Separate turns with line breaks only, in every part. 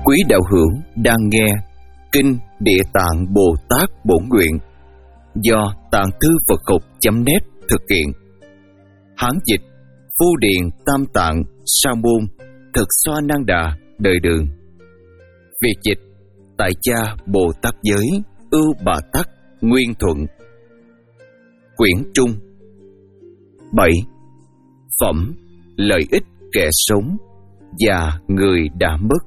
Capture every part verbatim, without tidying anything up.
Quý đạo hữu đang nghe Kinh Địa Tạng Bồ Tát Bổn Nguyện do Tạng Thư Phật Học chấm net thực hiện. Hán dịch Phu Điền Tam Tạng Sa Môn Thực Xoa Năng Đà Đời Đường. Việt dịch Tại Cha Bồ Tát Giới Ưu Bà Tắc Nguyên Thuận. Quyển Trung. Bảy. Phẩm lợi ích kẻ sống và người đã mất.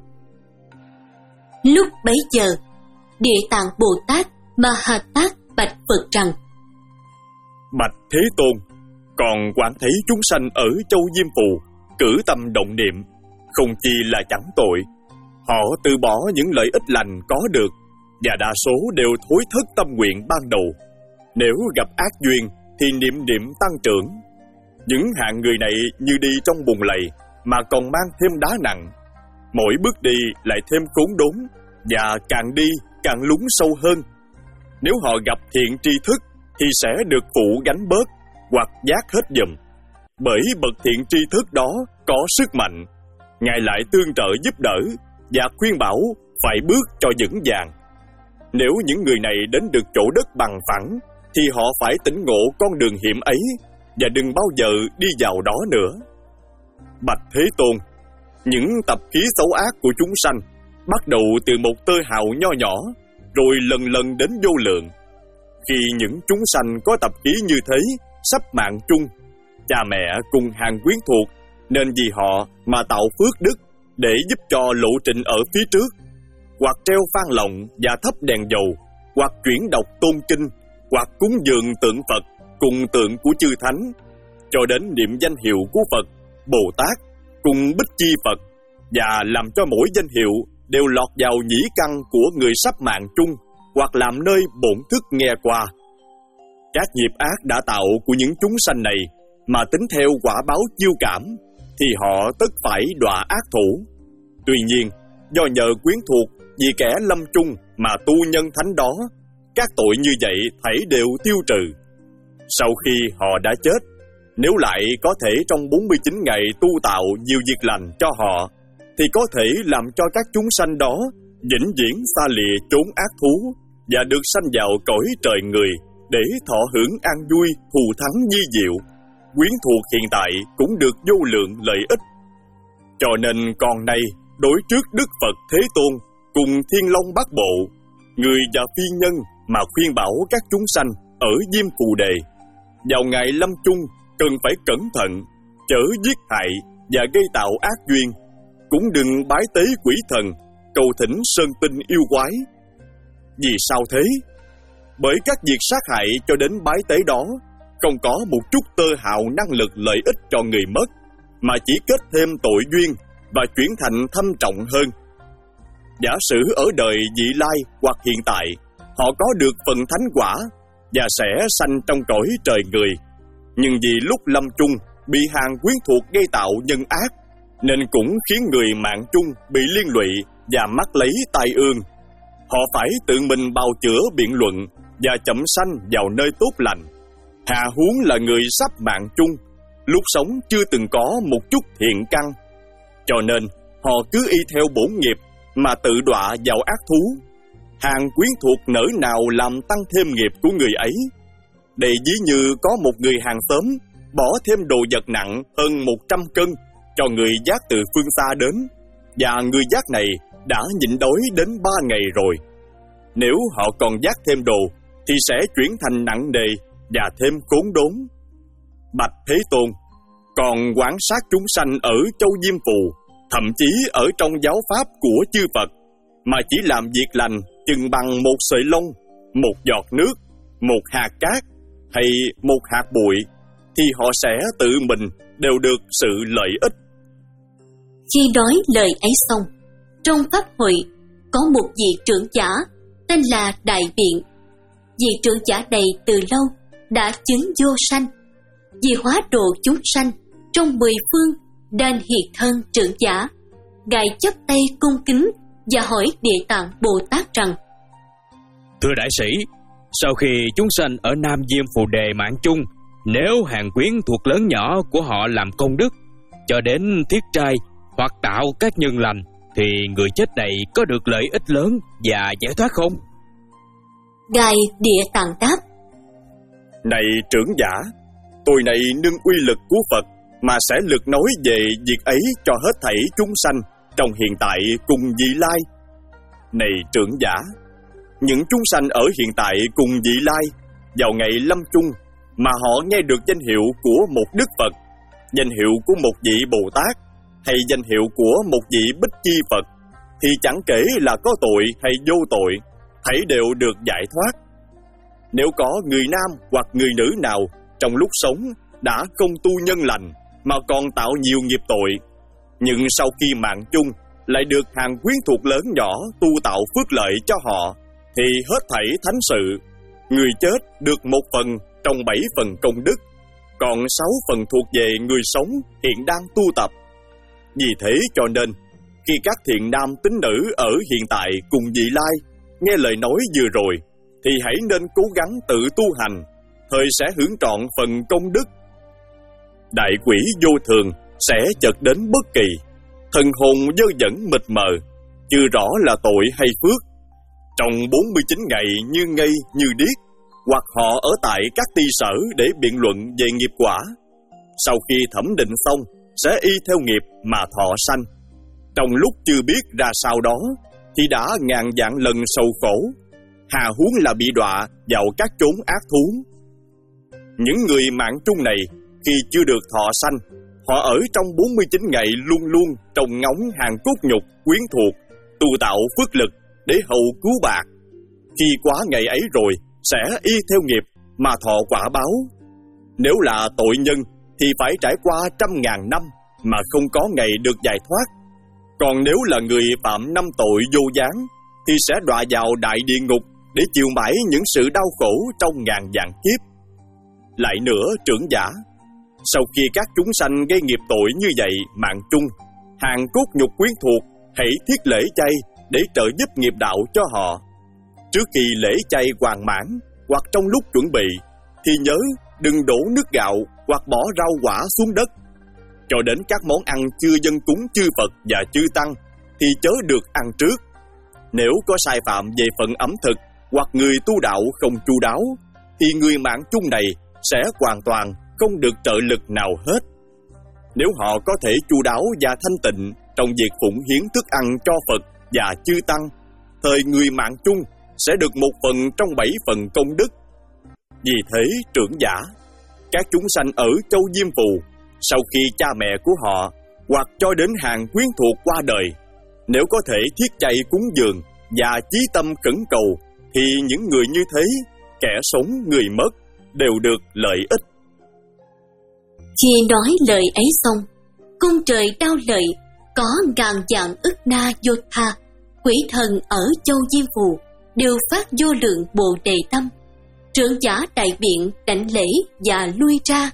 Lúc bấy giờ, Địa Tạng Bồ Tát Ma Ha Tát bạch Phật rằng:
Bạch Thế Tôn, còn quán thấy chúng sanh ở châu Diêm Phù cử tâm động niệm, không chi là chẳng tội. Họ từ bỏ những lợi ích lành có được, và đa số đều thối thất tâm nguyện ban đầu. Nếu gặp ác duyên thì niệm niệm tăng trưởng. Những hạng người này như đi trong bùn lầy mà còn mang thêm đá nặng. Mỗi bước đi lại thêm khốn đốn, và càng đi càng lún sâu hơn. Nếu họ gặp thiện tri thức thì sẽ được phụ gánh bớt hoặc giác hết giùm. Bởi bậc thiện tri thức đó có sức mạnh, Ngài lại tương trợ giúp đỡ và khuyên bảo phải bước cho vững vàng. Nếu những người này đến được chỗ đất bằng phẳng thì họ phải tỉnh ngộ con đường hiểm ấy và đừng bao giờ đi vào đó nữa. Bạch Thế Tôn, những tập khí xấu ác của chúng sanh bắt đầu từ một tơ hào nho nhỏ, rồi lần lần đến vô lượng. Khi những chúng sanh có tập khí như thế sắp mạng chung, cha mẹ cùng hàng quyến thuộc nên vì họ mà tạo phước đức để giúp cho lộ trình ở phía trước, hoặc treo phan lọng và thắp đèn dầu, hoặc chuyển đọc tôn kinh, hoặc cúng dường tượng Phật cùng tượng của chư thánh, cho đến niệm danh hiệu của Phật, Bồ Tát cùng Bích Chi Phật, và làm cho mỗi danh hiệu đều lọt vào nhĩ căn của người sắp mạng chung, hoặc làm nơi bổn thức nghe qua. Các nghiệp ác đã tạo của những chúng sanh này mà tính theo quả báo chiêu cảm thì họ tất phải đọa ác thủ. Tuy nhiên, do nhờ quyến thuộc vì kẻ lâm chung mà tu nhân thánh đó, các tội như vậy thảy đều tiêu trừ. Sau khi họ đã chết, nếu lại có thể trong bốn mươi chín ngày tu tạo nhiều việc lành cho họ, thì có thể làm cho các chúng sanh đó vĩnh viễn xa lìa chốn ác thú và được sanh vào cõi trời người để thọ hưởng an vui, thù thắng di diệu. Quyến thuộc hiện tại cũng được vô lượng lợi ích. Cho nên còn nay, đối trước Đức Phật Thế Tôn cùng Thiên Long Bát Bộ, người và phi nhân mà khuyên bảo các chúng sanh ở Diêm Phù Đề, vào ngày lâm chung cần phải cẩn thận, chớ giết hại và gây tạo ác duyên. Cũng đừng bái tế quỷ thần, cầu thỉnh sơn tinh yêu quái. Vì sao thế? Bởi các việc sát hại cho đến bái tế đó không có một chút tơ hào năng lực lợi ích cho người mất, mà chỉ kết thêm tội duyên và chuyển thành thâm trọng hơn. Giả sử ở đời vị lai hoặc hiện tại, họ có được phần thánh quả và sẽ sanh trong cõi trời người, nhưng vì lúc lâm chung bị hàng quyến thuộc gây tạo nhân ác, nên cũng khiến người mạng chung bị liên lụy và mắc lấy tai ương. Họ phải tự mình bào chữa biện luận và chậm sanh vào nơi tốt lành. Hà huống là người sắp mạng chung, lúc sống chưa từng có một chút thiện căn. Cho nên họ cứ y theo bổn nghiệp mà tự đọa vào ác thú. Hàng quyến thuộc nỡ nào làm tăng thêm nghiệp của người ấy. Đây ví như có một người hàng xóm bỏ thêm đồ vật nặng hơn một trăm cân cho người vác từ phương xa đến, và người vác này đã nhịn đói đến ba ngày rồi. Nếu họ còn vác thêm đồ thì sẽ chuyển thành nặng nề và thêm khốn đốn. Bạch Thế Tôn, còn quán sát chúng sanh ở châu Diêm Phù, thậm chí ở trong giáo pháp của chư Phật, mà chỉ làm việc lành chừng bằng một sợi lông, một giọt nước, một hạt cát hay một hạt bụi, thì họ sẽ tự mình đều được sự lợi ích.
Khi nói lời ấy xong, trong pháp hội có một vị trưởng giả tên là Đại Biện. Vị trưởng giả này từ lâu đã chứng vô sanh, vì hóa độ chúng sanh trong mười phương nên hiện thân trưởng giả. Ngài chắp tay cung kính và hỏi Địa Tạng Bồ Tát rằng:
Thưa đại sĩ, sau khi chúng sanh ở Nam Diêm Phù Đề mạng chung, nếu hàng quyến thuộc lớn nhỏ của họ làm công đức cho đến thiết trai hoặc tạo các nhân lành, thì người chết này có được lợi ích lớn và giải thoát không?
Ngài Địa Tạng đáp:
Này trưởng giả, tôi này nương uy lực của Phật mà sẽ lược nói về việc ấy cho hết thảy chúng sanh trong hiện tại cùng vị lai. Này trưởng giả, những chúng sanh ở hiện tại cùng vị lai vào ngày lâm chung mà họ nghe được danh hiệu của một Đức Phật, danh hiệu của một vị Bồ Tát hay danh hiệu của một vị Bích Chi Phật, thì chẳng kể là có tội hay vô tội, thảy đều được giải thoát. Nếu có người nam hoặc người nữ nào trong lúc sống đã không tu nhân lành mà còn tạo nhiều nghiệp tội, nhưng sau khi mạng chung lại được hàng quyến thuộc lớn nhỏ tu tạo phước lợi cho họ, thì hết thảy thánh sự, người chết được một phần trong bảy phần công đức, còn sáu phần thuộc về người sống hiện đang tu tập. Vì thế cho nên, khi các thiện nam tín nữ ở hiện tại cùng vị lai nghe lời nói vừa rồi, thì hãy nên cố gắng tự tu hành, thời sẽ hưởng trọn phần công đức. Đại quỷ vô thường sẽ chợt đến bất kỳ, thần hồn dơ dẫn mịt mờ, chưa rõ là tội hay phước. Trong bốn mươi chín ngày như ngây như điếc, hoặc họ ở tại các ty sở để biện luận về nghiệp quả. Sau khi thẩm định xong, sẽ y theo nghiệp mà thọ sanh. Trong lúc chưa biết ra sao đó, thì đã ngàn vạn lần sầu khổ, hà huống là bị đọa vào các chốn ác thú. Những người mạng chung này, khi chưa được thọ sanh, họ ở trong bốn mươi chín ngày luôn luôn trông ngóng hàng cốt nhục quyến thuộc, tu tạo phước lực để hầu cứu bạc. Khi quá ngày ấy rồi, sẽ y theo nghiệp mà thọ quả báo. Nếu là tội nhân thì phải trải qua trăm ngàn năm mà không có ngày được giải thoát. Còn nếu là người phạm năm tội vô gián thì sẽ đọa vào đại địa ngục để chịu mãi những sự đau khổ trong ngàn vạn kiếp. Lại nữa trưởng giả, sau khi các chúng sanh gây nghiệp tội như vậy mạng chung, hàng cốt nhục quyến thuộc hãy thiết lễ chay để trợ giúp nghiệp đạo cho họ. Trước khi lễ chay hoàn mãn hoặc trong lúc chuẩn bị, thì nhớ đừng đổ nước gạo hoặc bỏ rau quả xuống đất. Cho đến các món ăn chưa dâng cúng chư Phật và chư Tăng thì chớ được ăn trước. Nếu có sai phạm về phần ẩm thực hoặc người tu đạo không chu đáo, thì người mạng chung này sẽ hoàn toàn không được trợ lực nào hết. Nếu họ có thể chu đáo và thanh tịnh trong việc phụng hiến thức ăn cho Phật và chư Tăng, thời người mạng chung sẽ được một phần trong bảy phần công đức. Vì thế trưởng giả, các chúng sanh ở châu Diêm Phù, sau khi cha mẹ của họ hoặc cho đến hàng quyến thuộc qua đời, nếu có thể thiết chay cúng dường và chí tâm khẩn cầu, thì những người như thế, kẻ sống người mất, đều được lợi ích.
Khi nói lời ấy xong, cung trời đao lợi, có ngàn vạn ức na vô tha, quỷ thần ở châu Diêm Phù đều phát vô lượng bồ đề tâm. Trưởng giả đại biện đảnh lễ và lui ra.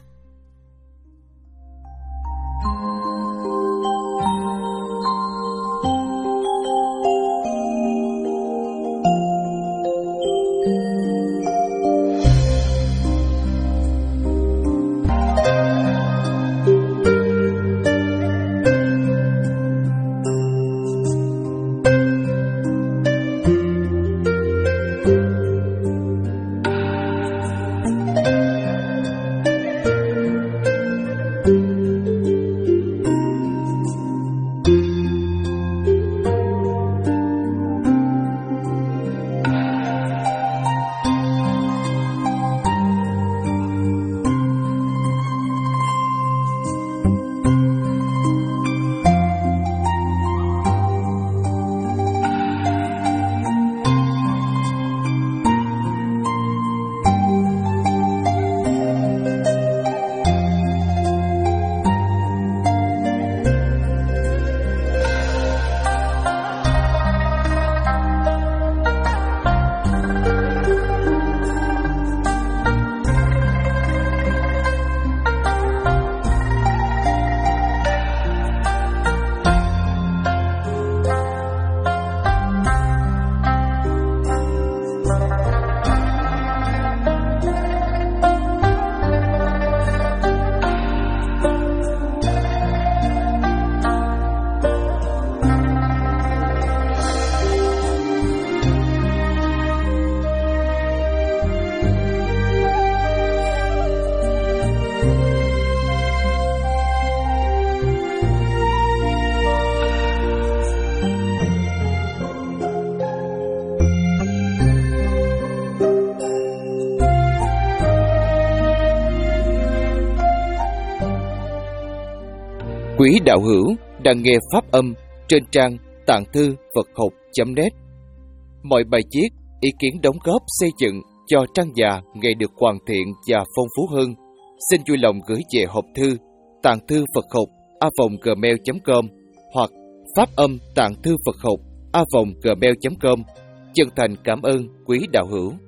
Quý đạo hữu đang nghe pháp âm trên trang tạng thư Phật học chấm net. Mọi bài viết, ý kiến đóng góp xây dựng cho trang già ngày được hoàn thiện và phong phú hơn, xin vui lòng gửi về hộp thư tạng thư Phật học a vòng gmail chấm com hoặc pháp âm tạng thư Phật học a vòng gmail chấm com. Chân thành cảm ơn quý đạo hữu.